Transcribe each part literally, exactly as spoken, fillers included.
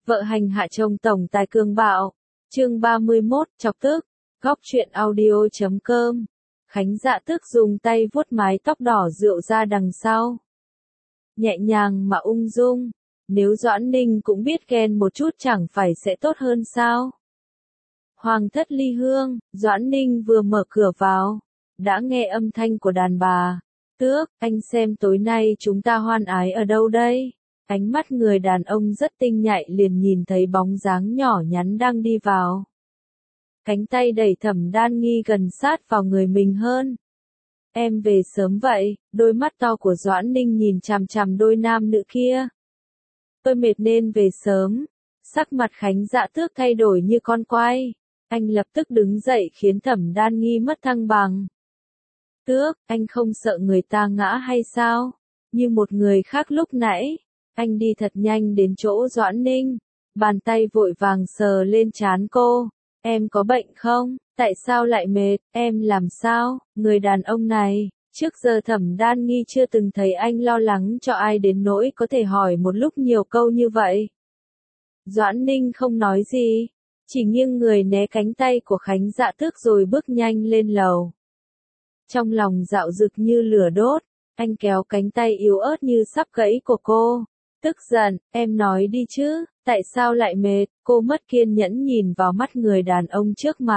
Vợ hành hạ chồng tổng tài cường bạo. Chương ba mươi mốt, chọc tức. Góc truyện audio chấm com. Khánh Dạ Tước dùng tay vuốt mái tóc đỏ rượu ra đằng sau. Nhẹ nhàng mà ung dung. Nếu Doãn Ninh cũng biết ghen một chút chẳng phải sẽ tốt hơn sao? Hoàng thất ly hương, Doãn Ninh vừa mở cửa vào. Đã nghe âm thanh của đàn bà. Tước, anh xem tối nay chúng ta hoan ái ở đâu đây? Ánh mắt người đàn ông rất tinh nhạy liền nhìn thấy bóng dáng nhỏ nhắn đang đi vào. Cánh tay đẩy Thẩm Đan Nghi gần sát vào người mình hơn. Em về sớm vậy, đôi mắt to của Doãn Ninh nhìn chằm chằm đôi nam nữ kia. Tôi mệt nên về sớm. Sắc mặt Khánh Dạ Tước thay đổi như con quay. Anh lập tức đứng dậy khiến Thẩm Đan Nghi mất thăng bằng. Tước, anh không sợ người ta ngã hay sao? Như một người khác lúc nãy. Anh đi thật nhanh đến chỗ Doãn Ninh. Bàn tay vội vàng sờ lên trán cô. Em có bệnh không? Tại sao lại mệt? Em làm sao? Người đàn ông này, trước giờ Thẩm Đan Nghi chưa từng thấy anh lo lắng cho ai đến nỗi có thể hỏi một lúc nhiều câu như vậy. Doãn Ninh không nói gì, chỉ nghiêng người né cánh tay của Khánh Dạ Tước rồi bước nhanh lên lầu. Trong lòng dạo dực như lửa đốt, anh kéo cánh tay yếu ớt như sắp gãy của cô. Tức giận, em nói đi chứ, tại sao lại mệt? Cô mất kiên nhẫn nhìn vào mắt người đàn ông trước mặt.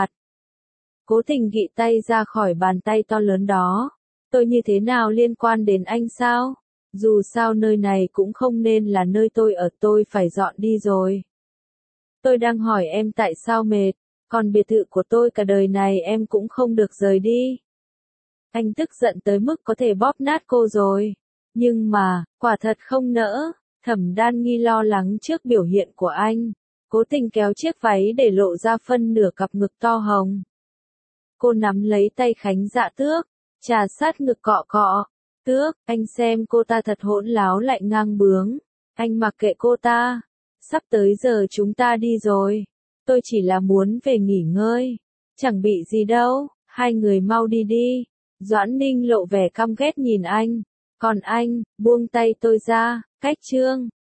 Cố tình gị tay ra khỏi bàn tay to lớn đó. Tôi như thế nào liên quan đến anh sao? Dù sao nơi này cũng không nên là nơi tôi ở, tôi phải dọn đi rồi. Tôi đang hỏi em tại sao mệt, còn biệt thự của tôi cả đời này em cũng không được rời đi. Anh tức giận tới mức có thể bóp nát cô rồi. Nhưng mà, quả thật không nỡ. Thẩm Đan Nghi lo lắng trước biểu hiện của anh. Cố tình kéo chiếc váy để lộ ra phân nửa cặp ngực to hồng. Cô nắm lấy tay Khánh Dạ Tước, trà sát ngực cọ cọ. Tước, anh xem cô ta thật hỗn láo lại ngang bướng. Anh mặc kệ cô ta. Sắp tới giờ chúng ta đi rồi. Tôi chỉ là muốn về nghỉ ngơi. Chẳng bị gì đâu, hai người mau đi đi. Doãn Ninh lộ vẻ căm ghét nhìn anh. Còn anh, buông tay tôi ra, cách chương.